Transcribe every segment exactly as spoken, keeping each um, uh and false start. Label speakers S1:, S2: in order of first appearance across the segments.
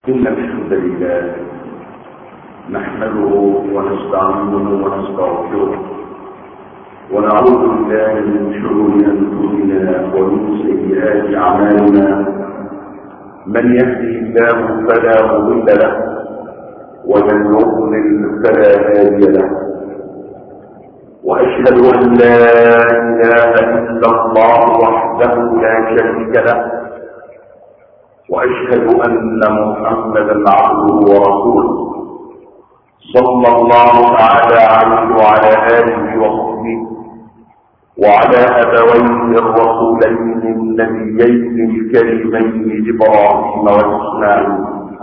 S1: إن الحمد لله نحمده ونستعينه ونستغفره ونعوذ بالله من شرور أنفسنا ومن سيئات أعمالنا. من يهده الله فلا مضل له ومن يضلل فلا هادي له، وأشهد أن لا إله إلا الله وحده لا شريك له، وأشهد أن محمدا عبده ورسوله صلى الله تعالى عليه وعلى آله وصحبه وعلى أبويه الرسولين النبيين الكريمين إبراهيم وإسماعيل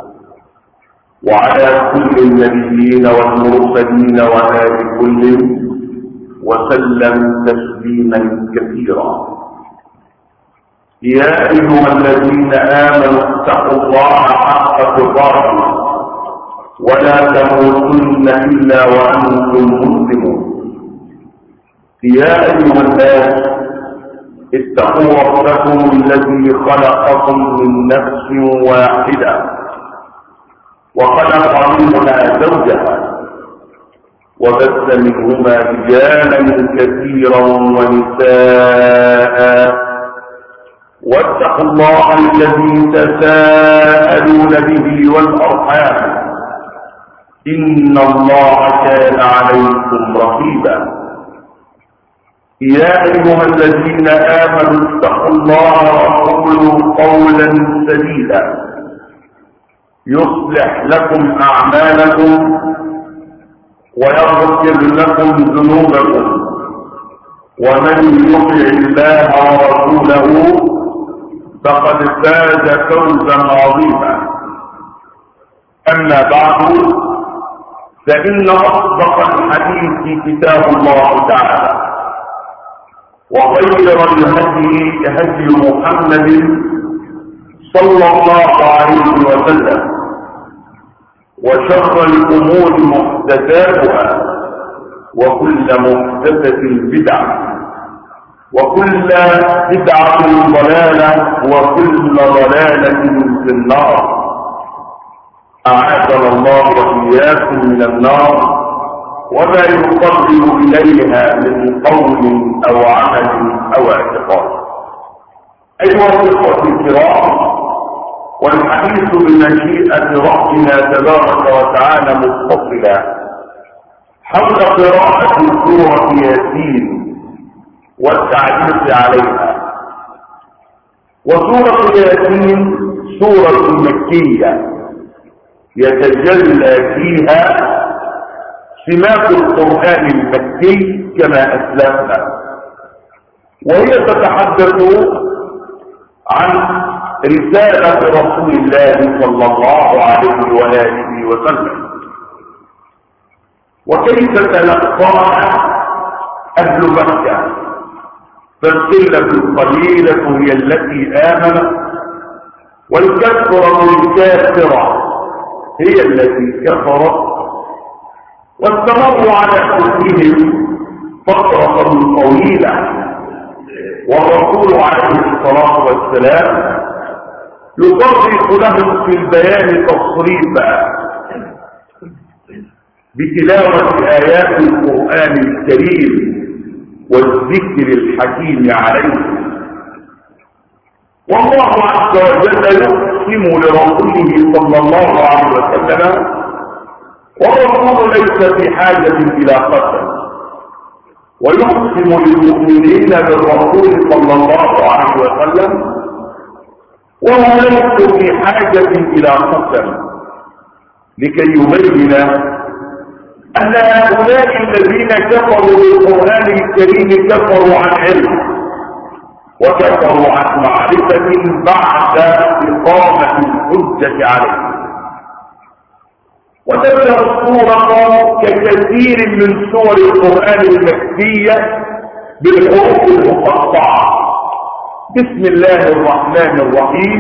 S1: وعلى كل النبيين والمرسلين وآل كل وسلم تسليما كثيرا. يا أيها الذين آمنوا اتقوا الله حق تقاته ولا تموتن إلا وأنتم مسلمون. يا أيها الناس اتقوا ربكم الذي خلقكم من نفس واحدة وخلق منها زوجها وبث منهما رجالا كثيرا ونساء، واتقوا الله الذي تساءلون به والأرحام إن الله كان عليكم رقيبا. يا أيها الذين آمنوا اتقوا الله وقولوا قولا سديدا يصلح لكم أعمالكم ويغفر لكم ذنوبكم، ومن يطع الله ورسوله فقد فاز فوزا عظيما. أما بعد، فإن أصدق الحديث كتاب الله تعالى، وخير الهدي هدي محمد صلى الله عليه وسلم، وشر الأمور محدثاتها، وكل محدثة بدعة، وكل بدعة ضلالة، وكل ضلالة في النار. أعاذنا الله وإياكم من النار وما يقرب إليها من قول أو عمل أو اعتقاد. أيها الإخوة الكرام، والحديث بمشيئة ربنا تبارك وتعالى متصلا حول قراءة سورة ياسين والتعليق عليها. وسورة ياسين سورة مكية يتجلى فيها سمات القرآن المكي كما أسلفنا، وهي تتحدث عن رسالة رسول الله صلى الله عليه وآله وسلم، وكيف تلقاها أهل مكة. فالقلة القليلة هي التي آمنت، والكثرة الكافرة هي التي كفرت، واستمروا على كفرهم فترة طويلة. والرسول عليه الصلاة والسلام يطرق لهم في البيان تصريفا بتلاوة آيات القرآن الكريم والذكر الحكيم عليه. والله عز وجل يقسم لرسوله صلى الله عليه وسلم، والرسول ليس في حاجة إلى قسم، ويقسم للمؤمنين بالرسول صلى الله عليه وسلم وهو ليس في حاجة إلى قسم، لكي يبين أن هؤلاء الذين كفروا بالقرآن الكريم كفروا عن علم، وكفروا عن معرفة بعد إقامة الحجة عليه. وتبدأ السورة ككثير من سور القرآن المكية بالحروف المقطعة. بسم الله الرحمن الرحيم،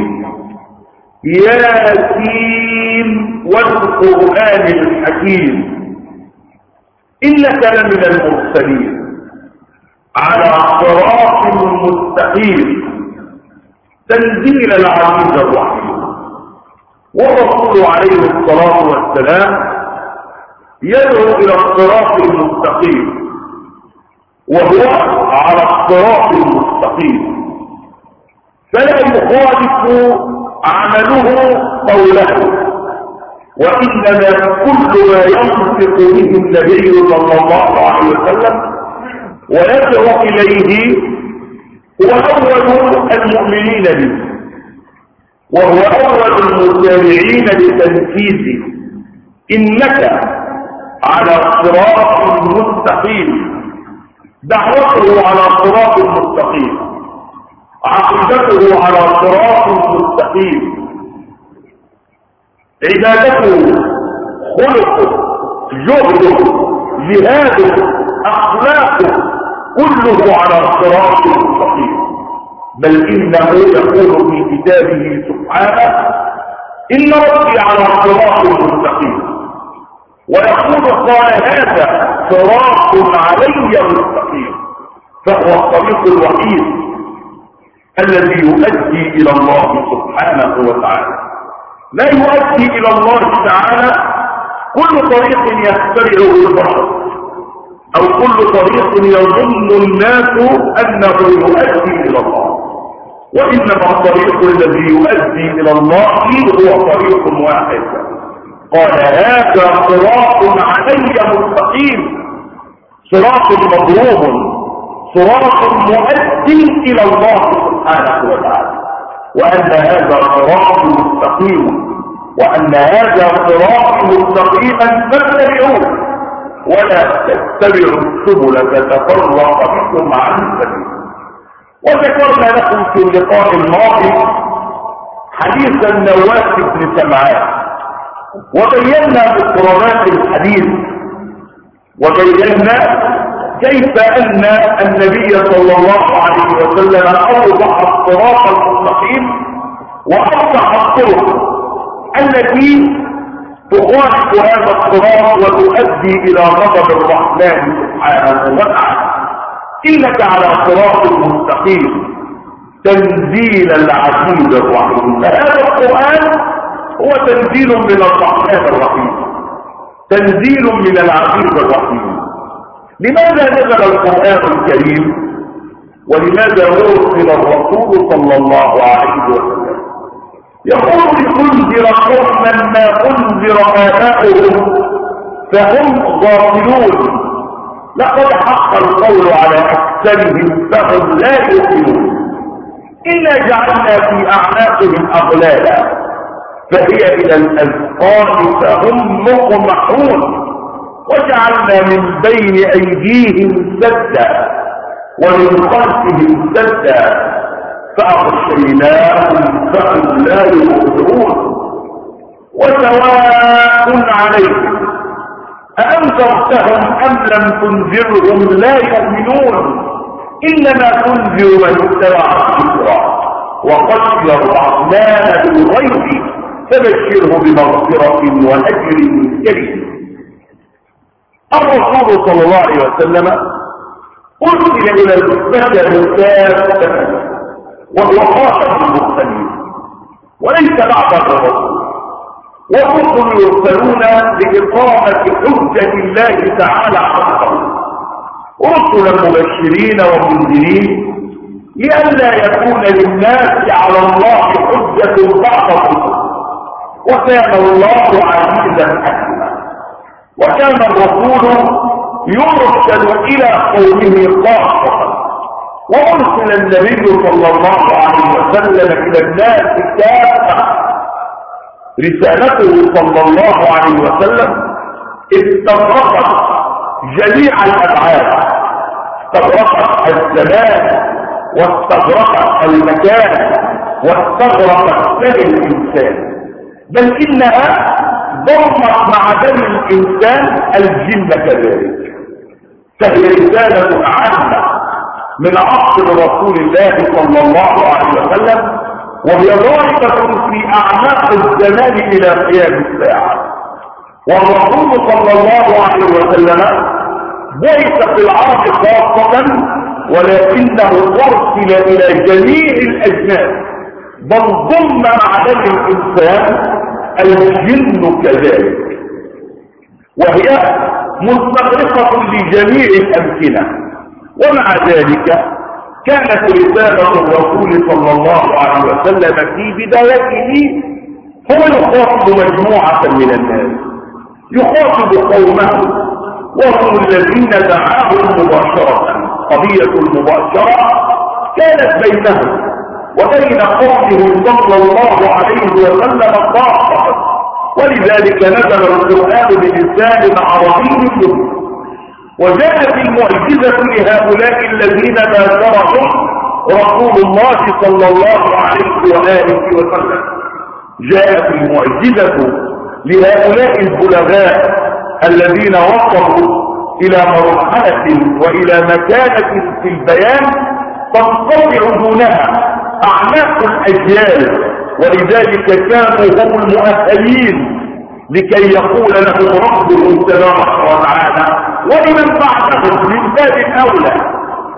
S1: ياسين والقرآن الحكيم إنك لمن المرسلين على صراط مستقيم تنزيل العزيز الرحيم. والرسول عليه الصلاة والسلام يدعو إلى الصراط المستقيم، وهو على الصراط المستقيم، فلا يخالف عمله قوله، وإنما كل ما ينطق به النبي صلى الله عليه وسلم ويدعو إليه هو أول المؤمنين به، وهو أول المتابعين لتنفيذه. إنك على صراط مستقيم، دعوته على صراط مستقيم، عقيدته على صراط مستقيم، عبادته، خلقه، جهده، جهاده، أخلاقه، كله على صراط مستقيم. بل إنه يقول في كتابه سبحانه: إن ربي على صراط مستقيم، ويقول: قال هذا صراط علي مستقيم. فهو الطريق الوحيد الذي يؤدي إلى الله سبحانه وتعالى. لا يؤدي إلى الله تعالى كل طريق يخترعه البشر، أو كل طريق يظن الناس أنه يؤدي إلى الله، وإنما الطريق الذي يؤدي إلى الله هو طريق واحد. قال: هذا صراط علي مستقيم، صراط مضروب، صراط مؤدي إلى الله سبحانه وتعالى، وأن هذا صراط مستقيم، وأن هذا صراط مستقيما فاتبعوه ولا تتبعوا السبل فتفرق بكم عن سبيله. وذكرنا لكم في اللقاء الماضي حديث النواس بن سمعان، وبينا مقررات الحديث، وبينا كيف أن النبي صلى الله عليه وسلم أوضح الصراط المستقيم وأوضح الطرق التي تخالف هذا الصراط وتؤدي إلى غضب الرحمن سبحانه وتعالى. إنك على صراط مستقيم، تنزيل العزيز الرحيم. فهذا القرآن هو تنزيل من الرحمن الرحيم، تنزيل من العزيز الرحيم. لماذا نزل القرآن الكريم؟ ولماذا أرسل الرسول صلى الله عليه وسلم؟ يقول: لتنذر قوما ما أنذر آباؤهم فهم غافلون، لقد حق القول على أكثرهم فهم لا يؤمنون، إلا جعلنا في أعناقهم أغلالا فهي إلى الأذقان فهم مقمحون، وجعلنا من بين أيديهم سدا ومن خلفهم سدا فأغشيناهم فهم لا يبصرون. وسواء عليهم أأنذرتهم أم لم تنذرهم لا يؤمنون، إنما تنذر من اتبع الذكر وخشي الرحمن بالغيب فبشره بمغفرة وأجر كريم. الرسول صلى الله عليه وسلم أرسل إلى البشر كافة، وهو خاتم المرسلين وليس بعد الرسول، والرسل يرسلون لإقامة حجة الله تعالى على القوم، رسلا مبشرين ومنذرين لئلا يكون للناس على الله حجة بعد الرسل، وكان الله عزيزا حكيما. وكان الرسول يرسل إلى قومه خاصة، وأرسل النبي صلى الله عليه وسلم إلى الناس كافة. رسالته صلى الله عليه وسلم استغرقت جميع الأبعاد، استغرقت الزمان واستغرقت المكان واستغرقت بني الإنسان، بل إنها ضمت مع بني الإنسان الجن كذلك. فهي رسالة عامة من عصر رسول الله صلى الله عليه وسلم، وهي ضاربة في أعماق الزمان إلى قيام الساعة. والرسول صلى الله عليه وسلم بعث في العرب خاصة، ولكنه أرسل إلى جميع الأجناس، بل ضم مع بني الإنسان الجن كذلك، وهي مستغرقة لجميع الأمكنة. ومع ذلك كانت رسالة الرسول صلى الله عليه وسلم في بدايته هو يخاطب مجموعة من الناس، يخاطب قومه وهم الذين دعاهم مباشرة. قضية المباشرة كانت بينهم وبين قومه صلى الله عليه وسلم خاصة، ولذلك نزل القرآن بلسان عربي مبين. وجاءت المعجزة لهؤلاء الذين باشرهم رسول الله صلى الله عليه وآله وسلم. جاءت المعجزة لهؤلاء البلغاء الذين وصلوا إلى مرحلة وإلى مكانة في البيان تنقطع دونها أعناق الأجيال، ولذلك كانوا هم المؤهلين لكي يقول لهم ربهم تبارك وتعالى ولمن بعدهم من باب أولى: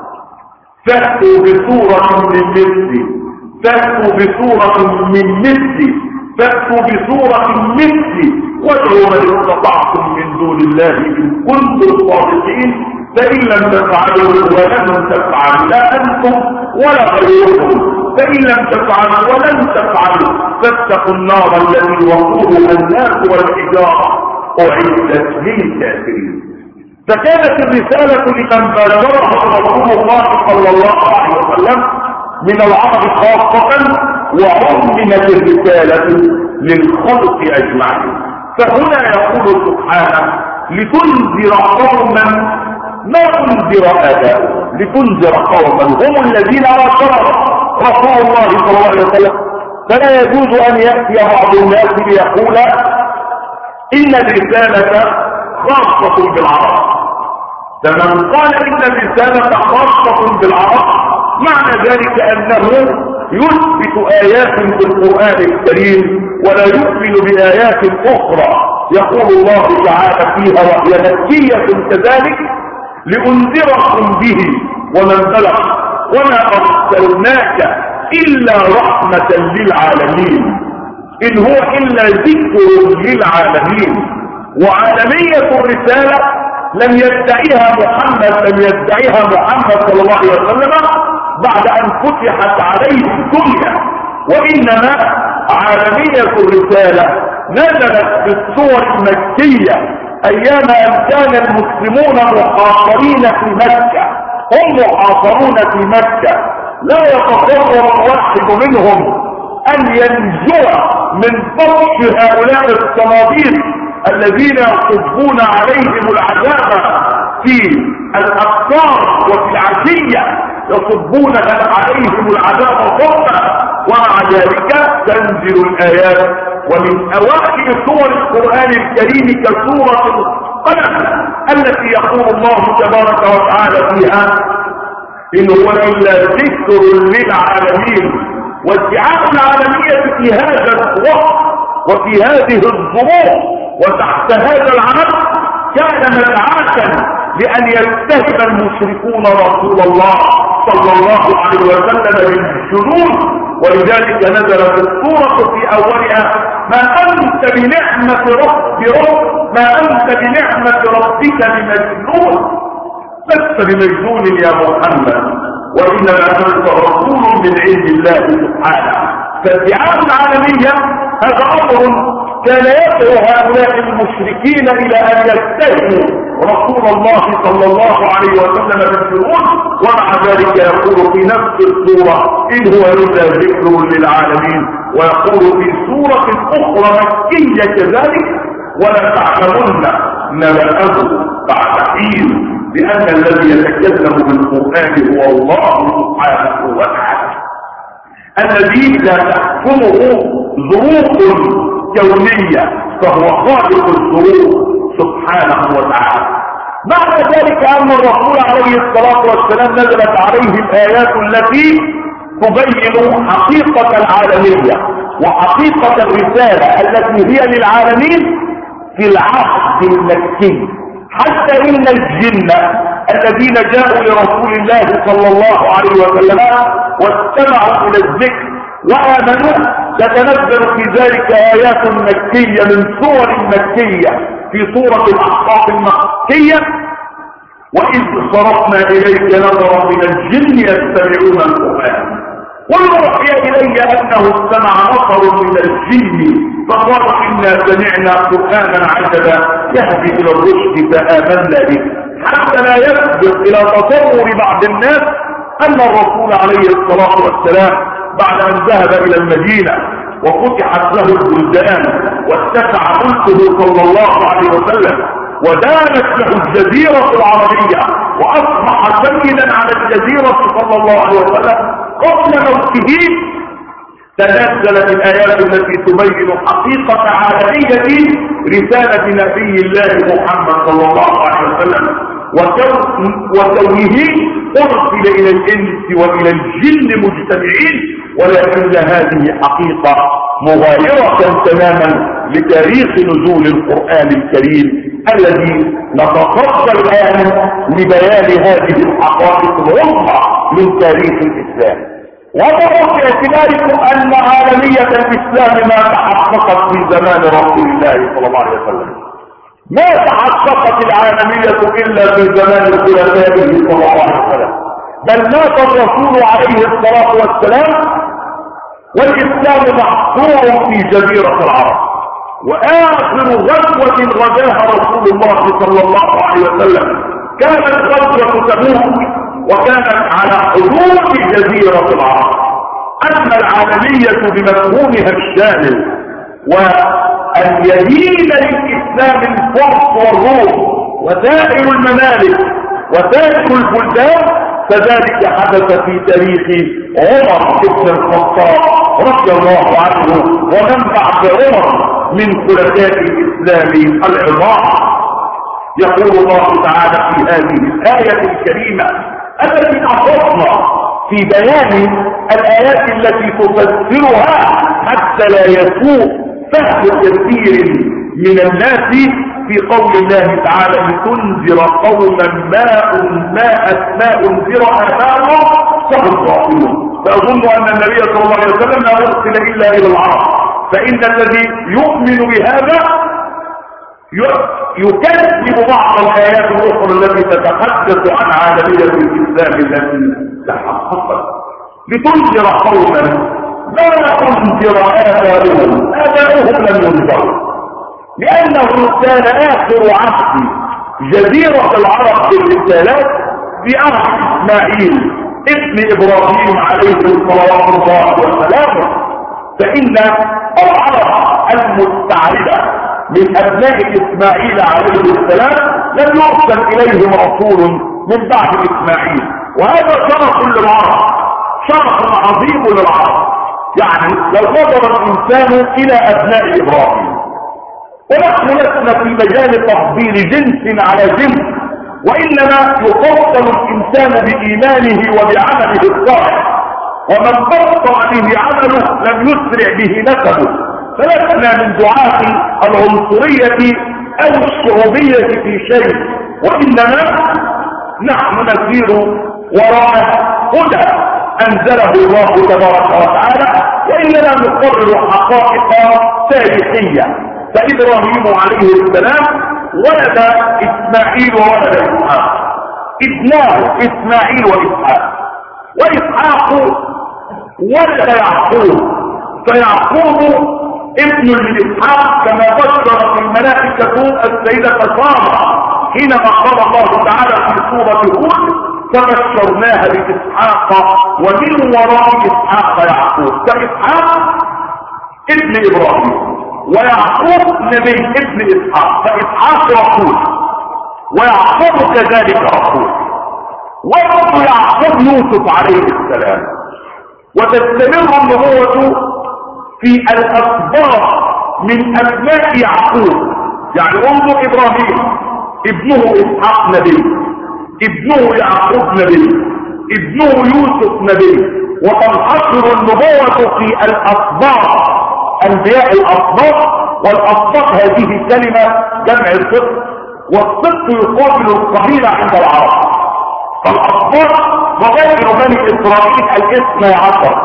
S1: فأتوا بسورة من مثلي، فأتوا بسورة من مثلي، فأتوا بسورة مثلي، وادعوا من استطعتم من دون الله إن كنتم صادقين، فإن لم تفعلوا ولن تفعلوا لا أنتم ولا غيركم، فإن لم تفعلوا ولن تفعلوا فاتقوا النار التي وقودها الناس والحجارة أعدت للكافرين. فكانت الرسالة لمن باشرها رسول الله صلى الله عليه وسلم من العرب خاصة، وعممت الرسالة للخلق أجمعين. فهنا يقول سبحانه: لتنذر قوما ما انذر آباؤهم، لتنذر قوما هم الذين باشرهم رسول الله صلى الله عليه وسلم. فلا يجوز أن يأتي بعض الناس ليقول إن الرسالة خاصة بالعرب. فمن قال إن الرسالة خاصة بالعرب معنى ذلك أنه يثبت آيات في القرآن الكريم ولا يؤمن بآيات أخرى يقول الله تعالى فيها وهي مكية كذلك: لأنذركم به ومن بلغ وما أرسلناك إلا رحمة للعالمين، إن هو إلا ذكر للعالمين. وعالمية الرسالة لم يدعيها محمد لم يدعيها محمد صلى الله عليه وسلم بعد أن فتحت عليه الدنيا، وإنما عالمية الرسالة نزلت في الصور المكية أيام أن كان المسلمون محاصرين في مكة. هم محاصرون في مكة، لا يتصور الواحد منهم أن ينجو من بطش هؤلاء الصناديق الذين يصبون عليهم العذاب في الأبصار وفي العشية، يصبون عليهم العذاب صبا. ومع ذلك تنزل الآيات، ومن أوائل سور القرآن الكريم كسورة القلم التي يقول الله تبارك وتعالى فيها: إن هو إلا ذكر للعالمين. وادعاء العالمية في هذا الوقت وفي هذه الظروف وتحت هذا العمل كان مدعاة لأن يتهم المشركون رسول الله صلى الله عليه وسلم بالجنون. ولذلك نزلت السورة في أولها: ما أنت بنعمة رب رب ما أنت بنعمة ربك بمجنون، لست بمجنون يا محمد، وإنما أنت رسول من عند الله سبحانه. فادعاء العالمية هذا أمر كان يدعو هؤلاء المشركين إلى أن يتهموا رسول الله صلى الله عليه وسلم بالجنون. ومع ذلك يقول في نفس السورة: إن هو إلا ذكر للعالمين. ويقول في سورة أخرى مكية كذلك: ولا تعلمن نبأه بعد حين، لأن الذي يتكلم بالقرآن هو الله سبحانه وتعالى الذي لا تحكمه ظروف كونية، فهو خالق الظروف سبحانه وتعالى. بعد ذلك أن الرسول عليه الصلاة والسلام نزلت عليه الآيات التي تبين حقيقة العالمية وحقيقة الرسالة التي هي للعالمين في العهد المكي. حتى إن الجن الذين جاءوا لرسول الله صلى الله عليه وسلم واستمعوا إلى الذكر وآمنوا تتنزل في ذلك آيات مكية من سور مكية في سورة الأحقاف المكية. وإذ صرفنا إليك نظرا من الجن يستمعون القرآن قل أوحي إلي أنه استمع نفر من الجن فقالوا إنا سمعنا قرآنا عجبا يهدي إلى الرشد فآمنا به، حتى لا يسبق إلى تصور بعض الناس أن الرسول عليه الصلاة والسلام بعد أن ذهب إلى المدينة وفتحت له البلدان واتسع ملكه صلى الله عليه وسلم ودانت له الجزيرة العربية وأصبح سيدا على الجزيرة صلى الله عليه وسلم قبل موته، تنزلت الآيات التي تبين حقيقة عالمية رسالة نبي الله محمد صلى الله عليه وسلم وكونه أرسل إلى الإنس وإلى الجن مجتمعين، ولكن هذه حقيقة مغايرة تماما لتاريخ نزول القرآن الكريم الذي نتفضل الآن لبيان هذه الحقائق العظمى من تاريخ الإسلام. وضعوا في اعتباركم أن عالمية الإسلام ما تحققت في زمان رسول الله صلى الله عليه وسلم، ما تحققت العالمية إلا في زمان خلفائه صلى الله عليه وسلم، بل مات الرسول عليه الصلاة والسلام والإسلام محصور في جزيرة العرب. وآخر غزوة غزاها رسول الله صلى الله عليه وسلم كانت غزوة تبوك، وكانت على حدود جزيرة العرب. أما العالمية بمفهومها الشامل وأن يدين للإسلام الفرس والروم وسائر الممالك وسائر البلدان، فذلك حدث في تاريخ عمر بن الخطاب رضي الله عنه ومن بعد عمر من خلفاء الإسلام العظام. يقول الله تعالى في هذه الآية الكريمة التي أخذنا في بيان الآيات التي تفسرها حتى لا يسوء فهم كثير من الناس، في قول الله تعالى لتنذر قوما ما ما أنذر آباؤهم فهم غافلون. فأظن أن النبي صلى الله عليه وسلم لا يرسل إلا إلى العرب، فإن الذي يؤمن بهذا يكذب بعض الآيات الأخرى التي تتحدث عن عالمية الإسلام التي تحققت. لتنذر قوما ما أنذر آباؤهم آباؤهم لم ينذروا، لأنه كان آخر عهد جزيرة العرب بالرسالات بعهد إسماعيل ابن إبراهيم عليه الصلاة والسلام. فإن العرب المستعربة من أبناء إسماعيل عليه السلام لم يرسل إليهم رسول من بعد إسماعيل، وهذا شرف للعرب، شرف عظيم للعرب. يعني لو نظر الإنسان إلى أبناء إبراهيم، ونحن لسنا في مجال تفضيل جنس على جنس، وإنما يفضل الإنسان بإيمانه وبعمله الصالح، ومن بطأ به عمله لم يسرع به نسبه. فلسنا من دعاة العنصرية أو الشعوبية في شيء، وإنما نحن نسير وراء هدى أنزله الله تبارك وتعالى، وإننا نقرر حقائق تاريخية. فإبراهيم عليه السلام ولد إسماعيل وولد إسحاق، ابناه إسماعيل وإسحاق، وإسحاق ولد يعقوب، فيعقوب ابن من إسحاق كما بشرت الملائكة السيدة سارة حينما قال الله تعالى في سورة هود فبشرناها بإسحاق ومن وراء إسحاق يعقوب. فإسحاق ابن إبراهيم ويعقوب نبي ابن إسحاق، فإسحاق رسول ويعقوب كذلك رسول، وابن يعقوب يوسف عليه السلام. وتستمر النبوة في الأسباط من أبناء يعقوب، يعني انظر إبراهيم ابنه إسحاق نبي، ابنه يعقوب نبي، ابنه يوسف نبي، وتنحصر النبوة في الأسباط، أنبياء الأسباط. والأسباط هذه كلمة جمع السبط، والسبط يقابل القبيلة عند العرب. فالأسباط وغير بني إسرائيل الاثنى عشر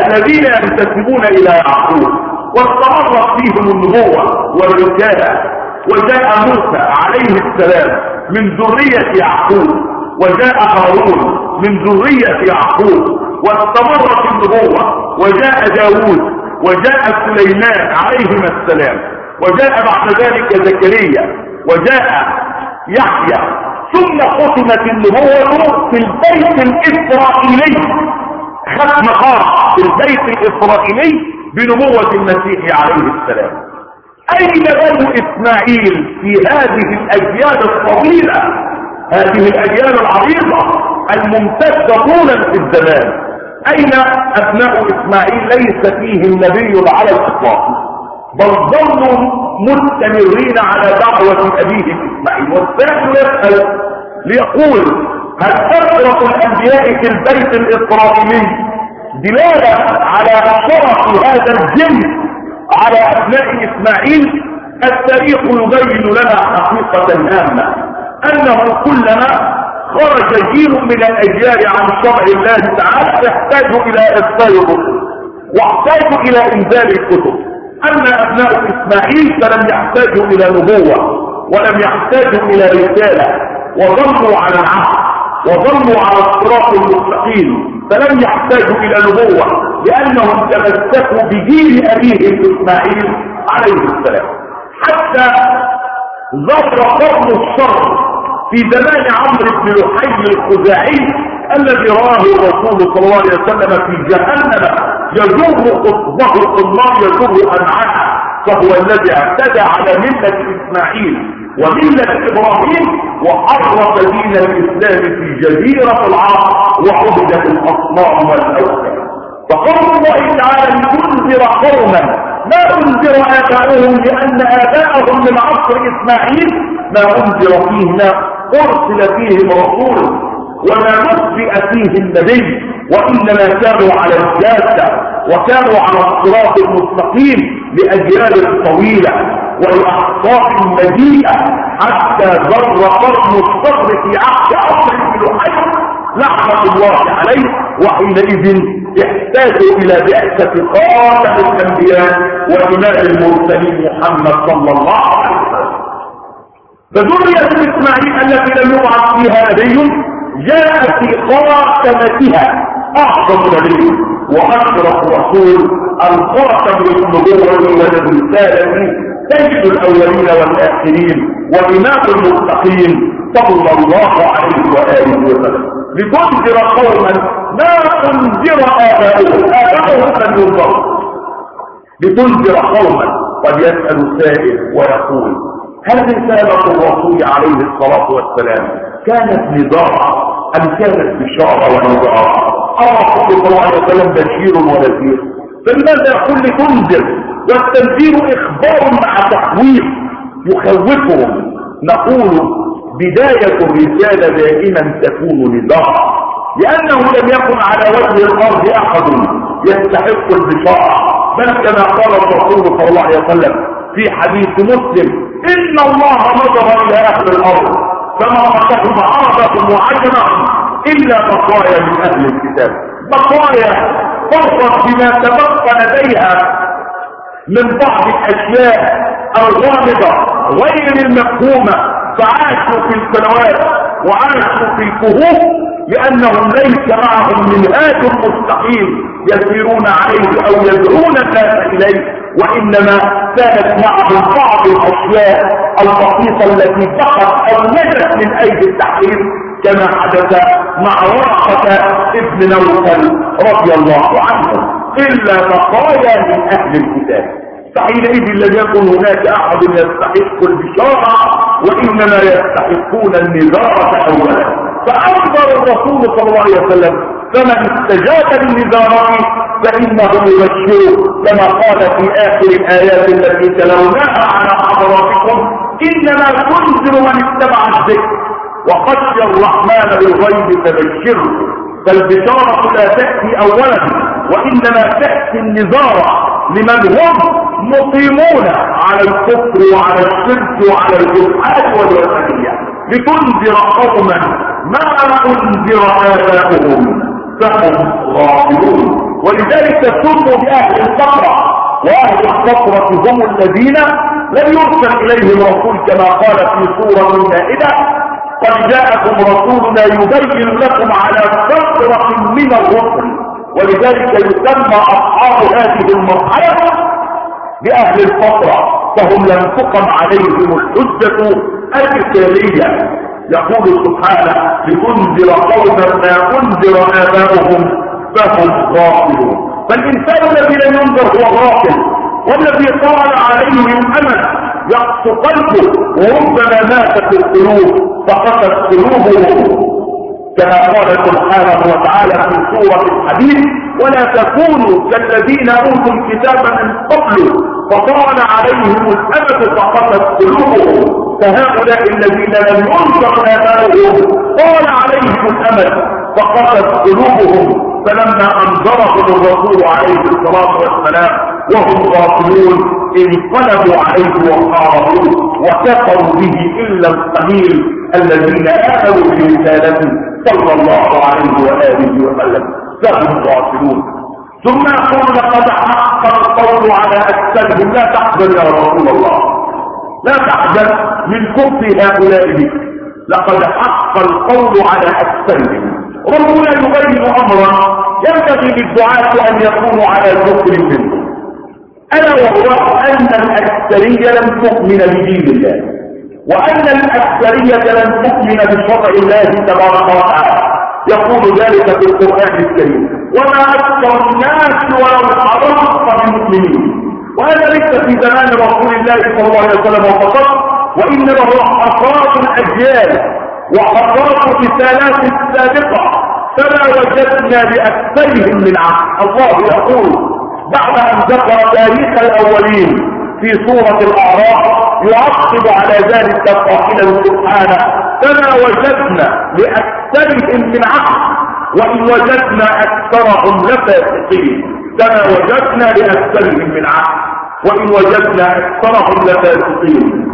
S1: الذين ينتسبون الى يعقوب واستمرت فيهم النبوة والرسالة. وجاء موسى عليه السلام من ذرية يعقوب، وجاء هارون من ذرية يعقوب واستمرت النبوة، وجاء داود وجاء سليمان عليهما السلام، وجاء بعد ذلك زكريا وجاء يحيى، ثم ختمت النبوة في البيت الإسرائيلي، ختم خاص في البيت الإسرائيلي بنبوة المسيح عليه السلام. أين بنو إسماعيل في هذه الأجيال الطويلة، هذه الأجيال العريضة الممتدة طولا في الزمان؟ أين أبناء إسماعيل؟ ليس فيهم نبي على الإطلاق، بل ظلوا مستمرين على دعوة أبيهم إسماعيل. والسائل يسأل ليقول: هل كثرة الأنبياء في البيت الإسرائيلي دلالة على شرف هذا الجنس على أبناء إسماعيل؟ التاريخ يبين لنا حقيقة هامة، أنه كلما خرج جيل من الأجيال عن شرع الله تعالى يحتاج إلى إرسال الرسل واحتاجوا إلى إنزال الكتب. أما أبناء إسماعيل فلم يحتاجوا إلى نبوة ولم يحتاجوا إلى رسالة، وظلوا على العهد وظلوا على الصراط المستقيم، فلم يحتاجوا إلى نبوة لأنهم تمسكوا بجيل أبيهم إسماعيل عليه السلام. حتى ظهر قرن الشر في زمان عمرو بن لحي الخزاعي الذي رآه الرسول صلى الله عليه وسلم في جهنم يجر قطبه في النار يجر أمعاءه، فهو الذي اعتدى على ملة إسماعيل وملة إبراهيم وحرف دين الإسلام في جزيرة العرب وعبدت الأصنام والأوثان. فقول الله تعالى: لتنذر قوما ما انذر آباؤهم، لأن آباءهم من عصر إسماعيل ما انذر فيه، ما أرسل فيهم رسول وما نبئ فيه النبي، وإنما كانوا على الجادة وكانوا على الصراط المستقيم لأجيال طويلة والأحقاق مجيئة، حتى ذر قرن الصبر في عهد عمرو بن لحي لعنة الله عليه، وحينئذ احتاجوا إلى بعثة خاتم الأنبياء وإمام المرسلين محمد صلى الله عليه وسلم. فذرية إسماعيل التي لم يبعث فيها نبي جاء في خاتمتها أعظم نبي وأشرف رسول، الخاتم للنبوة والرسالة، سيد الأولين والآخرين وإمام المتقين صلى الله عليه وآله وسلم. لتنذر قوما ما انذر آباؤهم، آباؤهم لم ينذروا. لتنذر قوما. قد يسأل سائل ويقول: هل رسالة الرسول عليه الصلاة والسلام كانت نذارة أم كانت بشارة ونذارة؟ الرسول صلى الله عليه وسلم بشير ونذير، فلماذا يقول لتنذر؟ والتنذير إخبار مع تخويف يخوفهم. نقول: بداية الرسالة دائما تكون نذارة، لأنه لم يكن على وجه الأرض أحد يستحق البشارة، بل كما قال الرسول صلى الله عليه وسلم في حديث مسلم: إن الله نظر إلى أهل الأرض فما رأتهم عربهم وعجمهم إلا بقايا من أهل الكتاب، بقايا فرصت بما تبقى لديها من بعض الأشياء الغامضة غير المفهومة، فعاشوا في السنوات وعاشوا في الكهوف لأنهم ليس معهم منهاج مستقيم يسيرون عليه أو يدعون الناس إليه، وإنما كانت معهم بعض الأشياء البسيطة التي بقت أو نجت من أيدي التحريف، كما حدث مع ورقة ابن نوفل رضي الله عنه، إلا بقايا من أهل الكتاب. فحينئذ لم يكن هناك أحد يستحق البشارة، وإنما يستحقون النذارة أولا. فأنذر الرسول صلى الله عليه وسلم، فمن استجاب للنذارات فإنه يبشره، كما قال في آخر الآيات التي تلوناها على حضراتكم: إنما تنذر من اتبع الذكر وخشي الرحمن بالغيب فبشره. فالبشارة لا تأتي أولا، وإنما تأتي النذارة لمن هم مقيمون على الكفر وعلى الشرك وعلى الإلحاد والوثنية. لتنذر قوما ما انذر آباؤهم فهم غافلون. ولذلك سموا بأهل الفترة، وأهل الفترة هم الذين لم يرسل إليهم رسول كما قال في سورة المائدة قد جاءكم رسولنا يبين لكم على فترة من الرسل. ولذلك يسمى أصحاب هذه المرحلة بأهل الفترة، فهم لم تقم عليهم الحجة الرسالية. يقول سبحانه لتنذر قوما ما أنذر آباؤهم فهم غافلون. فالإنسان الذي لم ينذر هو غافل، والذي طال عليه الأمل يقسو قلبه وربما ماتت القلوب فقست قلوبهم، كما قال سبحانه وتعالى في سورة الحديد ولا تكونوا كالذين أوتوا الكتاب من قبل فطال عليهم الأمد فقست قلوبهم. فهؤلاء الذين لم ينذر آباؤهم طال عليهم الأمد فقست قلوبهم، فلما أنذرهم الرسول عليه الصلاة والسلام وهم غافلون انقلبوا عليه وحاربوه وكفروا به إلا القليل الذين آمنوا برسالته صلى الله عليه وآله وسلم فهم غافلون. ثم يقول لقد حق القول على أكثرهم لا تحزن يا رسول الله، لا تحزن من كفر هؤلاء بك، لقد حق القول على أكثرهم. ربنا يبين أمرا ينبغي للدعاة أن يكونوا على ذكر منه، ألا وهو أن الأكثرية لم تؤمن بدين الله، وأن الأكثرية لم تؤمن بشرع الله تبارك وتعالى. يقول ذلك في القرآن الكريم وما أكثر الناس ولو حرصت بمؤمنين. وهذا ليس في زمان رسول الله صلى الله عليه وسلم فقط، وإنما هو حصاد الأجيال وحصاد الرسالات السابقة، فلا وجدنا لأكثرهم من عقل. الله يقول بعد أن ذكر تاريخ الأولين في سورة الأعراف يعقب على ذلك قائلا سبحانه فما وجدنا لأكثرهم من عقل وإن وجدنا أكثرهم لفاسقين. فما وجدنا لأكثرهم من عقل وإن وجدنا أكثرهم لفاسقين.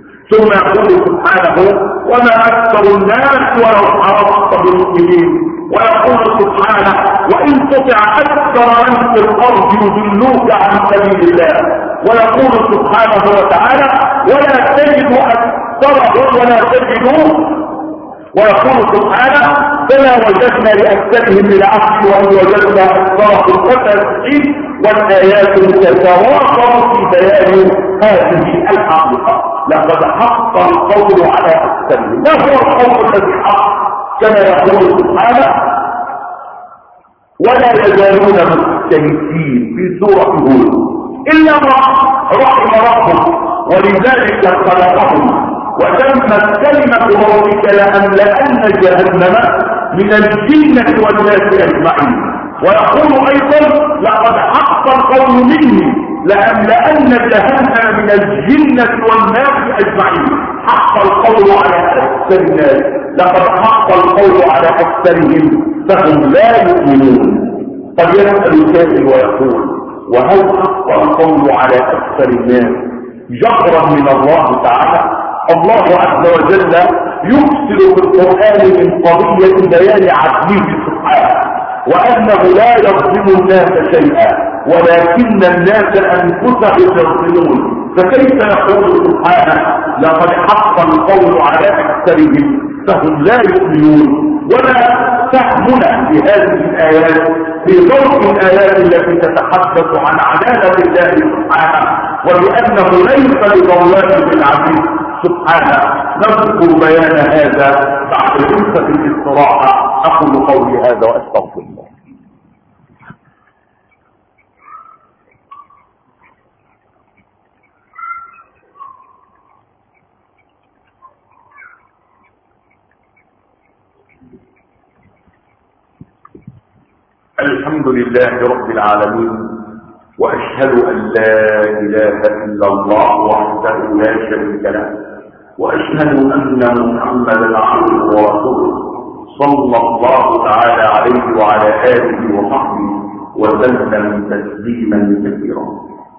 S1: ثم يقول سبحانه وما أكثر الناس ولو حرصت بالمؤمنين. ويقول سبحانه وإن تطع أكثر من في الأرض يضلوك عن سبيل الله. ويقول سبحانه وتعالى ولا تجد أكثرهم ولا تجدوا. ويقول سبحانه فلا وجدنا لأكثرهم من عقل وإن وجدنا أكثرهم فاسقين. والآيات تتواصل في بيان هذه الحقيقة. لقد حق القول على أكثرهم. ما هو القول الذي حق؟ كما يقول سبحانه ولا يزالون مختلفين في سورة هود إلا ما رحم ربك ولذلك خلقهم وتمت كلمة ربك لأملأن جهنم من الجنة والناس أجمعين. ويقول أيضا لقد حق القول مني لأملأن جهنم من الجنة والناس أجمعين. حق القول على أكثر الناس، لقد حق القول على أكثرهم فهم لا يؤمنون. قد يسأل سائل ويقول وهل حق القول على أكثر الناس جبرا من الله تعالى؟ الله عز وجل يفصل في القرآن من قضية بيان عدله سبحانه وأنه لا يظلم الناس شيئا ولكن الناس أنفسهم يظلمون. فكيف يقول سبحانه لقد حق القول على أكثرهم فهم لا يؤمنون؟ ولا فهمنا بهذه الآيات في ضوء الآيات التي تتحدث عن عدالة الله سبحانه وبأنه ليس بظلام بالعبيد سبحانه. نذكر بيان هذا بعد جلسة الاستراحة. أقول قولي هذا وأستغفر الله. الحمد لله رب العالمين وأشهد أن لا إله إلا الله وحده لا شريك له وأشهد أن محمدا عبده ورسوله صلى الله تعالى عليه وعلى آله وصحبه وسلم تسليما كثيرا.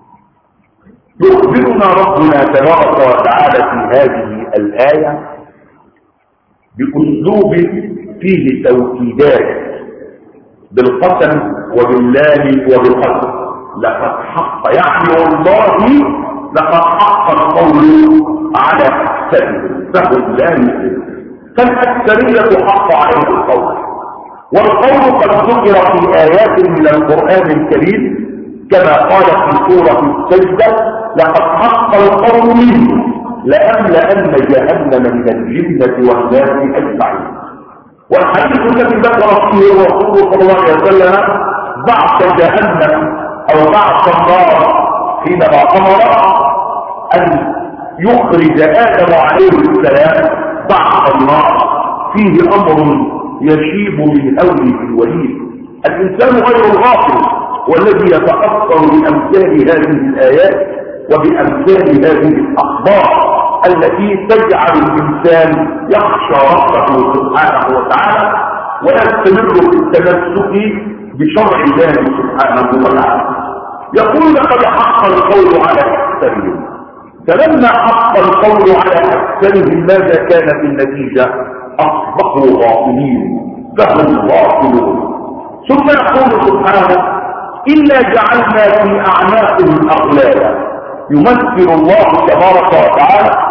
S1: يخبرنا ربنا تبارك وتعالى في هذه الآية بأسلوب فيه توكيدات بالقسم وبالله وبالقسم. لقد حق يعني والله لقد حق القول على أكثرهم فهم لا يؤمنون. فالأكثرية حق عليه القول، والقول قد ذكر في آيات من القرآن الكريم كما قال في سورة السجدة: لقد حق القول منه لأملأن جهنم من الجنة والناس أجمعين. والحديث الذي ذكر فيه الرسول صلى الله عليه وسلم بعث جهنم أو بعث النار حينما أمر أن يخرج آدم عليه السلام بعث النار فيه أمر يشيب من هوله الوليد. الإنسان غير الغافل والذي يتأثر بأمثال هذه الآيات وبأمثال هذه الأخبار التي تجعل الإنسان يخشى ربه سبحانه وتعالى ويستمر في التمسك بشرع الله سبحانه وتعالى. يقول: لقد حق القول على أكثرهم. فلما حق القول على أكثرهم ماذا كانت النتيجة؟ أصبحوا غافلين فهم غافلون. ثم يقول سبحانه: إلا جعلنا في أعناقهم أغلالا. يمثل الله تبارك وتعالى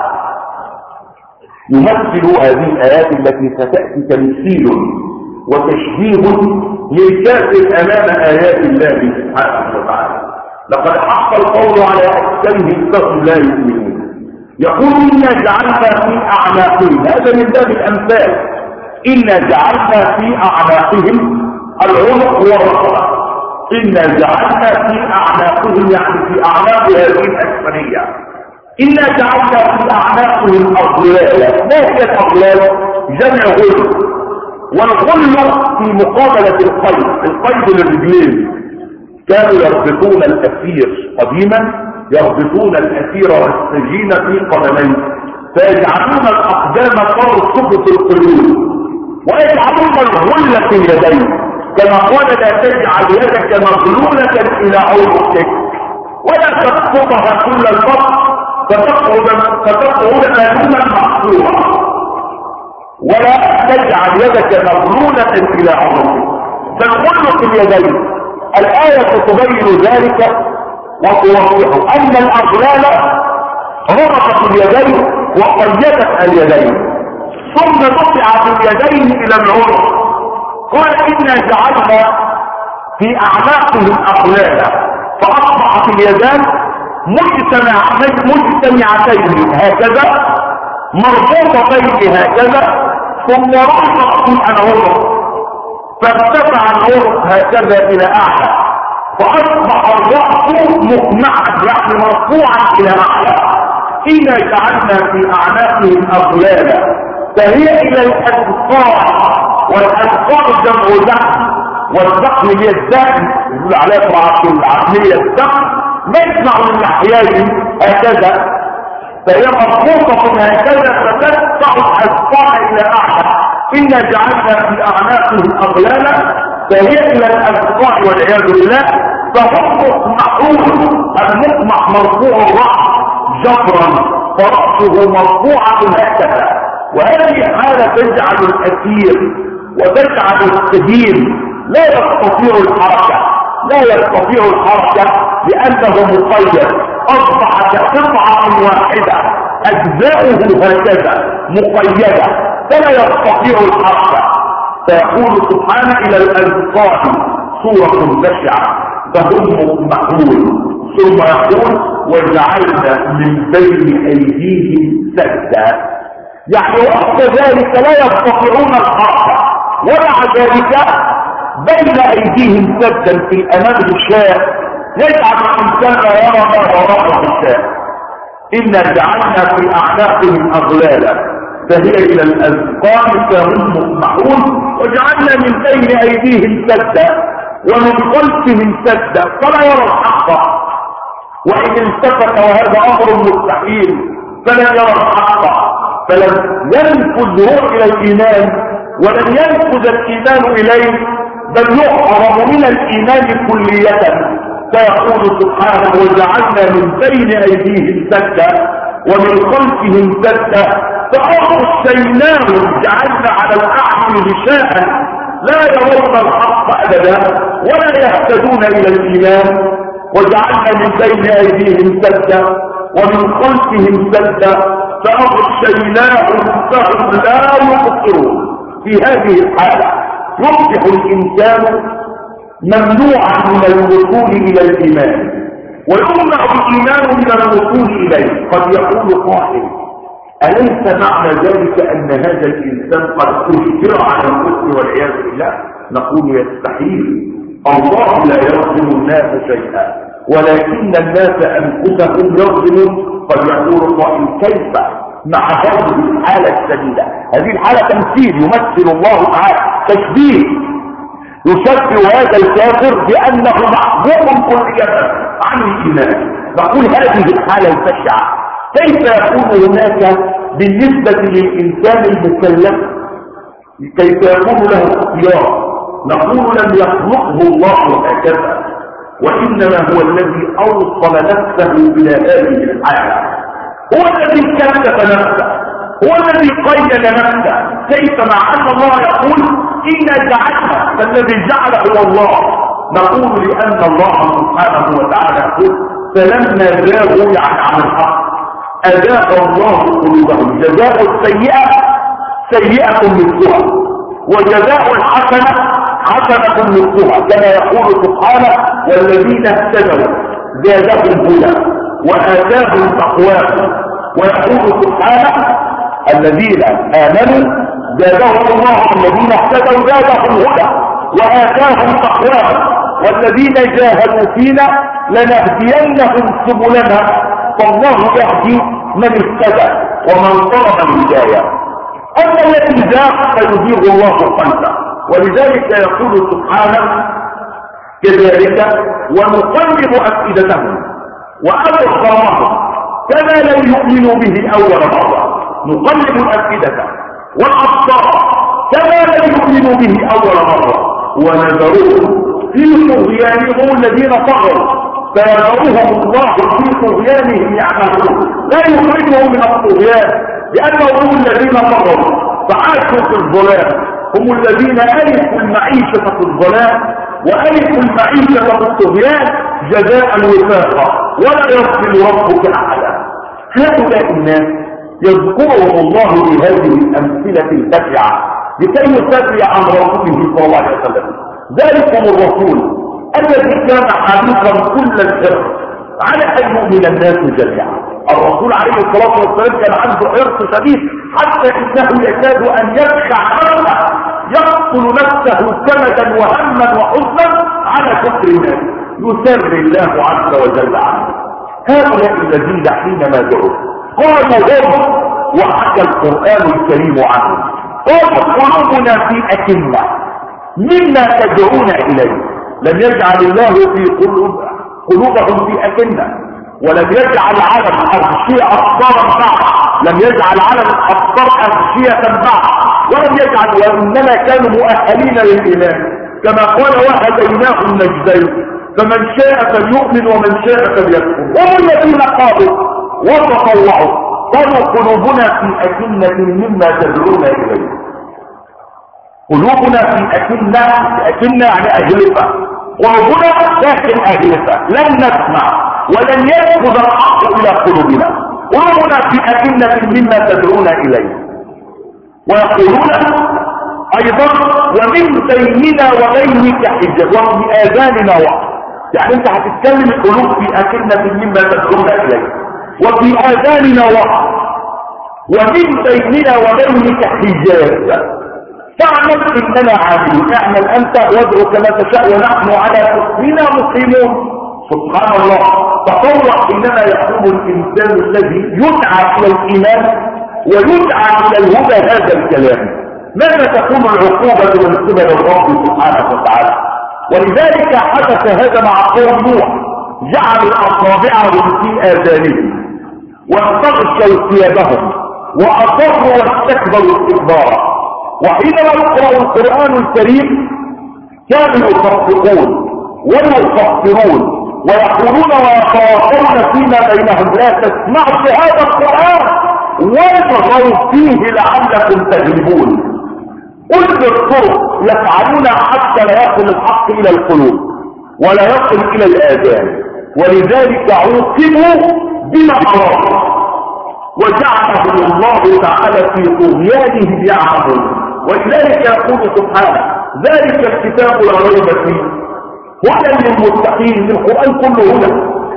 S1: يمثل هذه الآيات التي ستأتي تمثيل وتشبيه للكافر أمام آيات الله سبحانه وتعالى. لقد حق القول على أكثرهم فهم لا يؤمنون. يقول: إنا جعلنا في أعناقهم، هذا من باب الأمثال. إنا جعلنا في أعناقهم العنق والرقبة. إنا جعلنا في أعناقهم يعني في أعناق هذه الأكثرية. إنا جعلنا في أعناقهم أغلالا. ما هي الأغلال؟ جمع غل، والغل في مقابلة القيد. القيد للرجلين، كانوا يربطون الأسير قديما، يربطون الأسير والسجين في قدمين، فيجعلون الأقدام ترصف في القلوب، ويجعلون الغل في اليدين، كما قال: لا تجعل يدك مغلولة إلى عنقك ولا تبسطها كل البسط فتقعد فتقعد مالوما محصورا، ولا تجعل يدك مغلولة إلى عنقك. فالغل في اليدين. الآية تبين ذلك وتوضح أن الأغلال ربطت اليدين وقيدت اليدين، ثم دفعت اليدين إلى العنق. قال: إنا جعلنا في أعناقهم أغلالا، فأصبحت اليدان مجتمعتين هكذا، مربوطتين هكذا، ثم ربطت في العنق، فارتفع العنق هكذا إلى أعلى، فأصبح الرأس مقنعا يعني مرفوعا إلى أعلى. إنا جعلنا في أعناقهم أغلالا فهي إلى الأذقان، والأذقان جمع دقن، والدقن هي الدقن يقول عليها في العقلية الدقن، مجمع اللحيين هكذا، فهي مربوطة هكذا فتدفع الأذقان إلى أعلى. إنا جعلنا في أعناقهم أغلالا فهي إلى الأذقان والعياذ بالله، فهم مقمحون. المقمح مرفوع الرأس جبرا، فرأسه مرفوعة هكذا، وهذه حالة تجعل الأسير وتجعل السبيل لا يستطيع الحركة، لا يستطيع الحركة لأنه مقيد، أصبح كقطعة واحدة أجزاؤه هكذا مقيدة فلا يستطيع الحركة. فيقول سبحانه: إلى الأذقان، صورة بشعة فهم مقمحون. ثم يقول: وجعلنا من بين أيديهم سدا، يعني وقت ذلك لا يستطيعون الحركة، ومع ذلك بين أيديهم سدا في الأمام الشاء يجعل الإنسان يرى ما وراءه الشاء. إنا جعلنا في أعناقهم أغلالا فهي إلى الأذقان فهم مقمحون، وجعلنا من بين أيديهم سدا ومن خلفهم سدا فلا يرى الحق، وإن التفت وهذا أمر مستحيل فلن يرى الحق، فلن ينفذ هو إلى الإيمان ولن ينفذ الإيمان إليه، بل يحرم من الإيمان كلية. فيقول سبحانه: وجعلنا من بين أيديهم سدا ومن خلفهم سدا فأغشيناهم، جعلنا على الأعين غشاء لا يرون الحق أبدا ولا يهتدون إلى الإيمان. وجعلنا من بين أيديهم سدا ومن خلفهم سدا فأغشيناهم فهم لا يبصرون. في هذه الحالة يصبح الإنسان ممنوعا من الوصول إلى الإيمان ويمنع الإيمان من الوصول إليه. قد يقول قائل: أليس معنى ذلك أن هذا الإنسان قد أجبر على الكفر والعياذ بالله؟ نقول: يستحيل. الله لا يظلم الناس شيئا ولكن الناس أنفسهم يظلمون. قد يقول قائل: كيف مع هذه الحالة الشديدة؟ هذه الحالة تمثيل يمثل الله تعالى تشبيه، يشبه هذا الكافر بأنه محبوب كليا عن الإيمان. نقول هذه الحالة البشعة كيف يكون هناك بالنسبة للإنسان المكلف، كيف يكون له اختيار؟ نقول: لم يخلقه الله هكذا، وإنما هو الذي أوصل نفسه إلى هذه الحالة. هو الذي كلف نفسه، هو الذي قيد نفسه. كيف مع أن الله يقول: إنا جعلنا، فالذي جعل هو الله. نقول: لأن الله سبحانه وتعالى يقول: فلما زاغوا يعني عن الحق أذاق الله قلوبهم. جزاء السيئة سيئة مثلها وجزاء الحسنة حسنة مثلها، كما يقول سبحانه: والذين اهتدوا زادهم هدى وآتاهم تقواهم. ويقول سبحانه: الذين آمنوا زادهم الله، الذين اهتدوا زادهم هدى وآتاهم تقواهم، والذين جاهدوا فينا لنهدينهم سبلنا فالله يهدي من اهتدى ومن طلب الهداية. أما الذي زاغ فيزيغ الله قلبه. ولذلك يقول سبحانه: كذلك ونقلب أفئدتهم وأبصارهم كما لم يؤمنوا به أول مرة. نقلب الأفئدة والأبصار كما لم يؤمنوا به أول مرة ونذرهم في طغيانهم الذين طغوا فيذرهم الله في طغيانهم يعمهون. لا يخرجهم من الطغيان لأنهم هم الذين طغوا فعاشوا في الظلام، هم الذين ألفوا المعيشة في الظلام وألفوا المعيشة في الطغيان جزاء وفاقا ولا يصل ربك أحدا. هؤلاء الناس يذكرهم الله بهذه الأمثلة البشعة لكي يسري عن رسوله صلى الله عليه وسلم. ذلكم الرسول الذي كان حريصا كل الحرص على أن يؤمن الناس جميعا. الرسول عليه الصلاة والسلام كان عنده حرص شديد حتى إنه يكاد أن يبخع نفسه، يقتل نفسه كمدا وهما وحزنا على كفر الناس يسر الله عز وجل عنه. هؤلاء الذين حينما دعوا قالوا هم، وحكى القرآن الكريم عنهم: قالوا قلوبنا في أكنة مما تدعون إليه. لم يجعل الله في قلوب قلوبهم في أكنة، ولم يجعل على الأغشية أبصارا بعض، لم يجعل على الأبصار أغشية بعض، ولم يجعل، وإنما كانوا مؤهلين للإيمان كما قال: وهديناه النجدين فمن شاء فليؤمن ومن شاء فليكفر. وهم الذين قالوا وتطوعوا قالوا قلوبنا في أكنة مما تدعون إليه. قلوبنا في أكنة، أكنة يعني أجلفة، قلوبنا داخل أجلفة، لن نسمع ولن يدخل الحق إلى قلوبنا. قلوبنا في أكنة مما تدعون إليه. ويقولون أيضا: ومن بيننا وبينك حجاب ومن آذاننا وقت. يعني أنت هتتكلم القلوب في أكنة مما تدعون إليه وفي آذاننا وقت ومن بيننا وبينك حجاب فاعمل اننا عاملون. اعمل انت وادعو كما تشاء ونحن على حكمنا مقيمون. سبحان الله. تطوع حينما يقوم الانسان الذي يدعى الى الايمان ويدعى الى الهدى هذا الكلام، ماذا تكون العقوبة من قبل الرب سبحانه وتعالى؟ ولذلك حدث هذا مع قوم نوح، جعلوا اصابعهم في اذانهم واستغشوا ثيابهم واصروا واستكبروا استكبارا. وحينما يقرأ القرآن الكريم كانوا يصفقون ويصفرون ويقولون ويتواصلون فيما بينهم: لا تسمعوا هذا القرآن والغوا فيه لعلكم تغلبون. كل الطرق يفعلونها حتى لا يصل الحق الى القلوب ولا يصل الى الاذان، ولذلك عوقبوا بما ارادوا وجعلهم الله تعالى في طغيانهم يعملون. ولذلك يقول سبحانه ذلك الكتاب لا ريب فيه هدى للمتقين. القرآن كله هدى،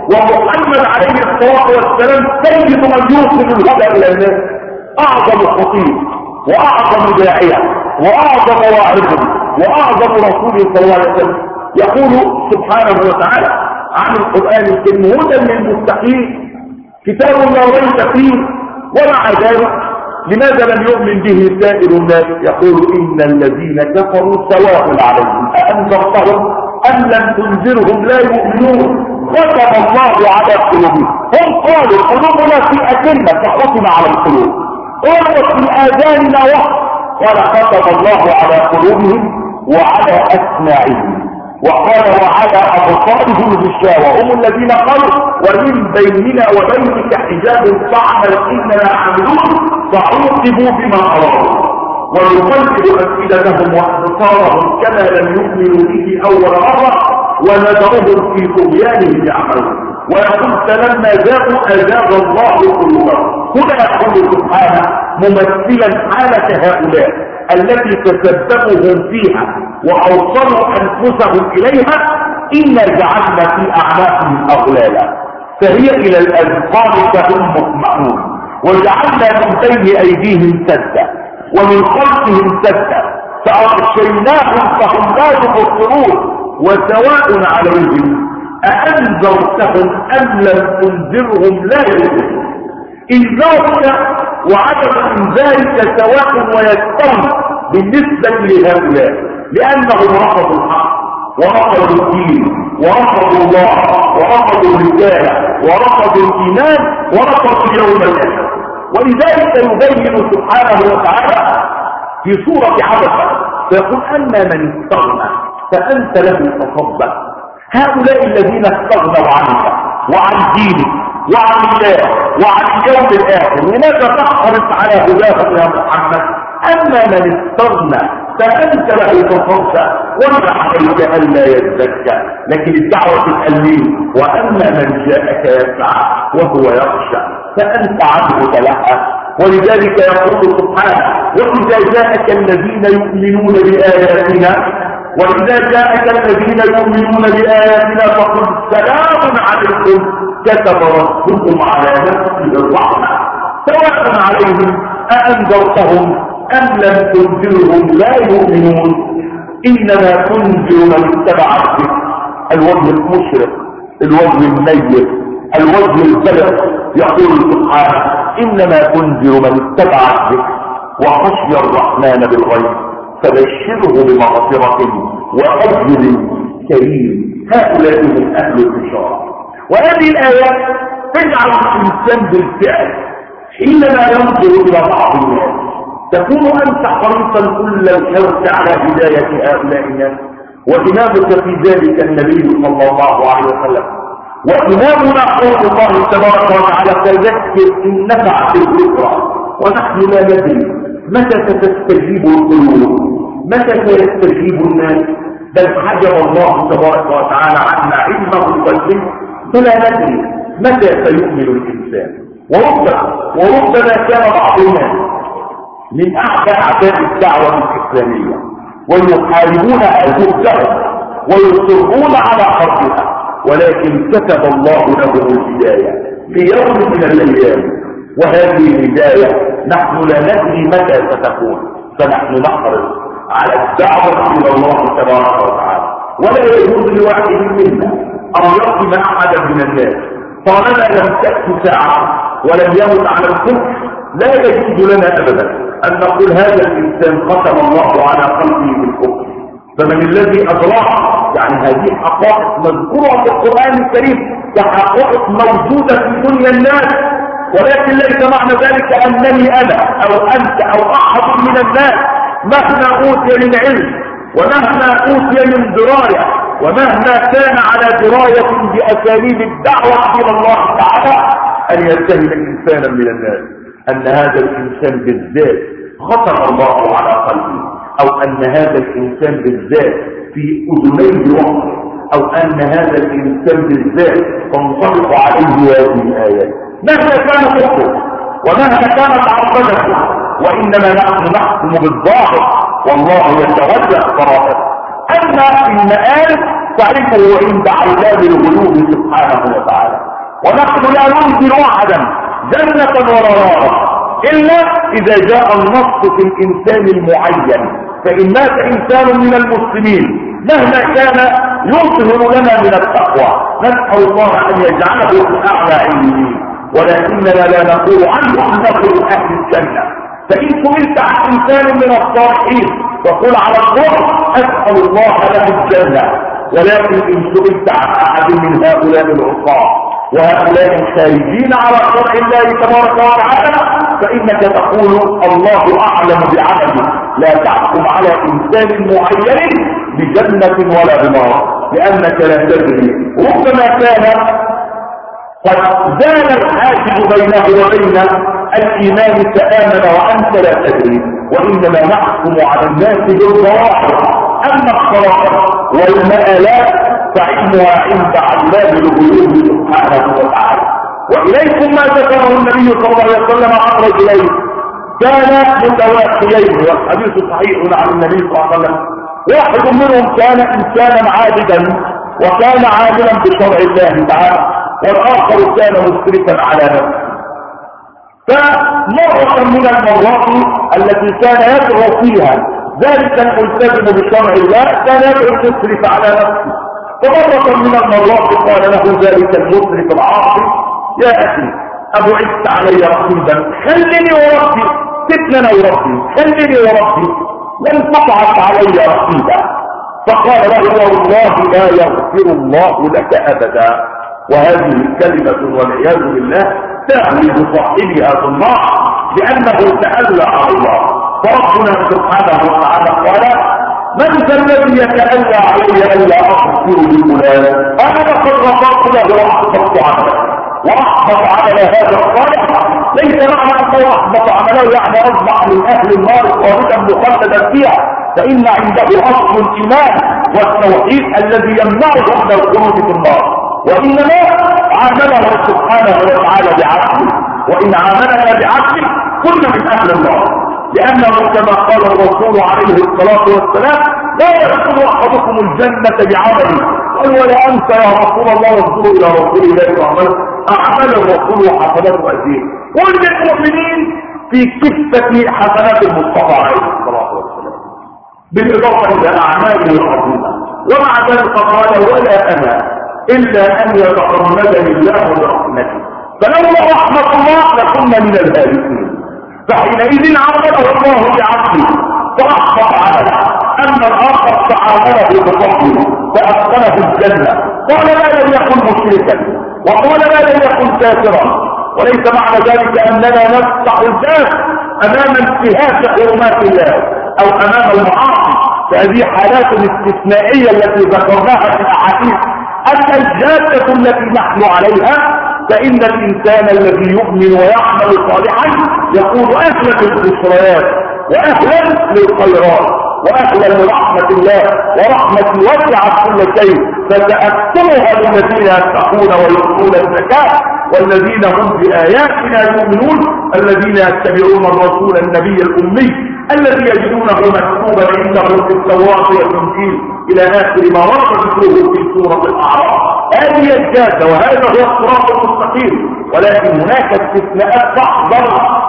S1: ومحمد عليه الصلاة والسلام سيد من يوصل الهدى إلى الناس، أعظم خطيب وأعظم داعية وأعظم واعظ وأعظم رسول صلى الله عليه وسلم. يقول سبحانه وتعالى عن القرآن الكريم هدى للمتقين كتاب لا ريب فيه. ومع ذلك لماذا لم يؤمن به سائر الناس؟ يقول إن الذين كفروا سواء عليهم أأنذرتهم أم لم تنذرهم لا يؤمنون ختم الله على قلوبهم. هم قالوا قلوبنا في أكنة فختم على القلوب، قالوا في آذاننا وقت، قال ختم الله على قلوبهم وعلى أسماعهم، وقال وعلى أبصارهم غشاوة هم الذين قالوا ومن بيننا وبينك حجاب فاعمل إننا عاملون فعوقبوا بما أرادوا ونقلب أفئدتهم وأبصارهم كما لم يؤمنوا به أول مرة ونذرهم في طغيانهم يعملون. ويقول فلما زاغوا أزاغ الله قلوبهم. هنا يقول سبحانه ممثلا حالة هؤلاء التي تسببهم فيها وأوصلوا أنفسهم إليها إنا جعلنا في أعناقهم أغلالا فهي إلى الأذقان فهم مطمئنون، وجعلنا من بين أيديهم سدا ومن خلفهم سدا فأغشيناهم فهم لا يبصرون وسواء عليهم أأنذرتهم أم لم تنذرهم لا يؤمنون. إنذارك وعدم إنذارك سواء ويستوي بالنسبة لهؤلاء، لأنهم رفضوا الحق ورفضوا الدين ورفضوا الله ورفضوا الرسالة ورفضوا الإيمان ورفضوا اليوم الآخر. ولذلك يبين سبحانه وتعالى في سورة عبسة فيقول أما من استغنى فأنت له تصدق. هؤلاء الذين استغنوا عنك وعن دينك وعن الله وعن اليوم الآخر لماذا تحرص على هداهم يا محمد؟ أما من استغنى فأنت له تصدق وما عليك ألا يزكى. لكن الدعوة الألمين وأما من جاءك يسعى وهو يخشى فأنت عنه تلهى. ولذلك يقول سبحانه وإذا جاءك الذين يؤمنون بآياتنا وإذا جاءك الذين يؤمنون بآياتنا فقل سلام عليكم كتب ربكم على نفسه الرحمة سواء عليهم أأنذرتهم أم لم تنذرهم لا يؤمنون إنما تنذر من اتبع الذكر. الوجه المشرق الوجه الميت الوجه البلد. يقول سبحانه إنما تنذر من اتبع الذكر وخشي الرحمن بالغيب فبشره بمغفرة وأجر كريم. هؤلاء من أهل البشارة. وهذه الآيات تجعل الإنسان بالفعل حينما ينظر إلى بعض الناس تكون أنت حريصا كل الحرص على هداية هؤلاء الناس، وإمامك في ذلك النبي صلى الله عليه وسلم، وإمامنا قول الله تبارك وتعالى فذكر إن نفعت الذكرى. ونحن لا ندري متى ستستجيب القلوب متى سيستجيب الناس، بل حجب الله تبارك وتعالى عنا علمه والعلم فلا ندري متى سيؤمن الإنسان. وربما وربما كان بعض الناس من أحد أعداء الدعوة الإسلامية ويحاربونها جهدهم ويصرون على حربها، ولكن كتب الله لهم الهداية في يوم من الأيام، وهذه الهداية نحن لا ندري متى ستكون. فنحن نحرص على الدعوة إلى الله تبارك وتعالى، ولا يجوز لواحد منا أن يظلم أحدا من الناس طالما لم تأت ساعة ولم يمت على الكفر. لا يجوز لنا أبدا أن نقول هذا الإنسان ختم الله على قلبه بالكفر. فمن الذي أدراك يعني هذه حقائق مذكورة في القرآن الكريم كحقائق موجودة في دنيا الناس، ولكن ليس معنى ذلك أنني أنا أو أنت أو أحد من الناس مهما أوتي من علم ومهما أوتي من دراية ومهما كان على دراية بأساليب الدعوة إلى الله تعالى أن يتهم إنسانا من الناس أن هذا الإنسان بالذات ختم الله على قلبه او ان هذا الانسان بالذات في اذنيه وحده، او ان هذا الانسان بالذات تنطبق عليه هذه الايات، مهما كان حكمه ومهما كانت عقبته، وانما نحن نحكم بالظاهر والله يتولى السرائر. اما المآل تعرفه عند علام الغيوب سبحانه وتعالى، ونحن لا ننزل احدا جنة ولا نارا الا اذا جاء النص في الانسان المعين. فان مات انسان من المسلمين مهما كان يظهر لنا من التقوى نسأل الله ان يجعله في اعلى علمه، ولكننا لا نقول عنه انه من اهل الجنة. فان سئلت عن انسان من الصالحين فقل على الظهر اسأل الله له الجنة، ولكن ان سئلت عن احد من هؤلاء العصاة وهؤلاء الخارجين على شرع الله تبارك وتعالى فانك تقول الله اعلم بعمله، لا تحكم على انسان معين بجنة ولا بنار، لانك لا تدري، ربما كان قد زال الحاجز بينه وبين الايمان فامن وانت لا تدري. وانما نحكم على الناس بالظواهر، اما الصراحه والمآلات فعلمها عند علام الغيوب سبحانه وتعالى. واليكم ما ذكره النبي صلى الله عليه وسلم عن رجلين كانا متواخيين، والحديث صحيح عن النبي صلى الله عليه وسلم. واحد منهم كان انسانا عابدا وكان عاملا بشرع الله تعالى، والاخر كان مسرفا على نفسه. فمرة من المرات التي كان يدعو فيها ذلك الملتزم بشرع الله كان يدعو المسرف على نفسه. فمرة من المرات قال له ذلك المسرف العاصي: يا اخي ابعدت علي رقيبا، خلني وربي، فتننا وربي، خلني وربي، لن تبعث علي رقيبا. فقال له: والله لا يغفر الله لك ابدا. وهذه كلمة والعياذ بالله تهوي بصاحبها في النار لانه تألى على الله. فربنا سبحانه وتعالى قال: من ذا الذي يتألى علي الا اغفر لفلان؟ انا قد غفرت له واحبطت عمله، واحبط عمل هذا الصالح. ليس معنى انه احبط عمله يعني اصبح من اهل النار خالدا مخلدا فيها، فان عنده اصل الايمان والتوحيد الذي يمنعه من الخروج في النار. وانما عامله سبحانه وتعالى بعدله، وان عاملنا بعدله كنا من اهل النار، لانه كما قال الرسول عليه الصلاه والسلام: لا يدخل احدكم الجنه بعمله. قال: ولا انت يا رسول الله؟ انظروا الى رسول الله صلى الله عليه وسلم، اعمال الرسول وحسناته اجيه، كل المؤمنين في كفه حسنات المصطفى عليه الصلاه والسلام، بالاضافه الى اعماله العظيمه. ومع ذلك قال: ولا انا الا ان يتغمدني الله برحمته، فلولا رحمه الله لكنا من الهالكين. فحينئذ عامله الله بعدله فاحبط عمله. اما الاخر فعامله بفضله فادخله الجنه. قال: لا لم يكن مشركا، وقال: لا لم يكن كافرا. وليس معنى ذلك اننا نفتح الباب امام انتهاك حرمات الله او امام المعاصي، فهذه حالات استثنائيه التي ذكرناها في الاحاديث. اما الجاده التي نحن عليها فان الانسان الذي يؤمن ويعمل صالحا يقول: اهلا للبشريات، واهلا للخيرات، واهلا لرحمه الله، ورحمتي وسعت كل شيء فتاكلها للذين يتقون ويؤتون الزكاه والذين هم باياتنا يؤمنون، الذين يتبعون الرسول النبي الامي الذي يجدونه مكتوبا عندهم في التوراه والانجيل الى اخر ما ورد ذكره في سوره الاعراف. هذه الجاده وهذا هو الصراط المستقيم. ولكن هناك استثناءات تحذر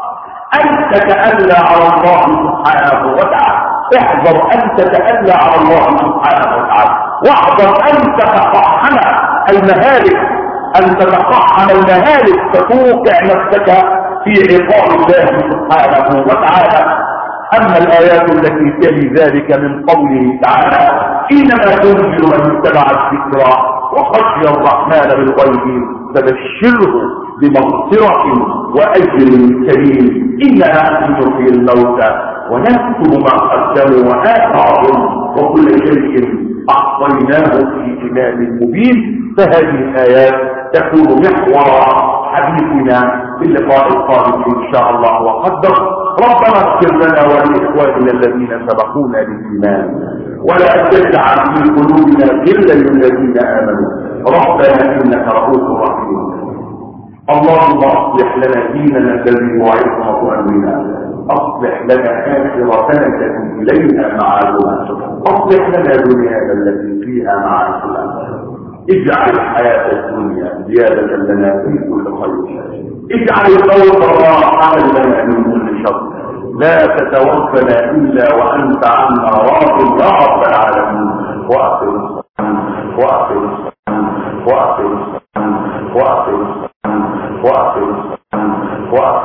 S1: ان تتألى على الله سبحانه وتعالى. احذر ان تتألى على الله سبحانه وتعالى، واحذر ان تتقحم المهالك، ان تتقحم المهالك فتوقع نفسك في عقاب الله سبحانه وتعالى. اما الايات التي تلي ذلك من قوله تعالى: انما تنذر من اتبع الذكرى وخشي الرحمن بالغيب فبشره بمغفرة واجر كريم. انا نحن في الموتى ونكتب ما قدموا واثارهم وكل شيء احصيناه في امام مبين. فهذه الايات تكون محور حديثنا في اللقاء القادم ان شاء الله وقدر. ربنا اغفر لنا ولإخواننا الذين سبقونا بالإيمان ولا تجعل في قلوبنا غلا للذين آمنوا ربنا إنك رؤوف رحيم. اللهم اصلح لنا ديننا الذي هو عصمة أمرنا، اصلح لنا آخرتنا التي إليها معادنا، اصلح لنا دنيانا التي فيها معاشنا، اجعل الحياة الدنيا زيادة لنا في كل خير، اجعل الموت راحة لنا من كل شر، لا تتوفنا إلا وأنت عنا راض يا رب العالمين. وأقم الصلاة وأقم الصلاة وأقم الصلاة وأقم الصلاة وأقم الصلاة وأقم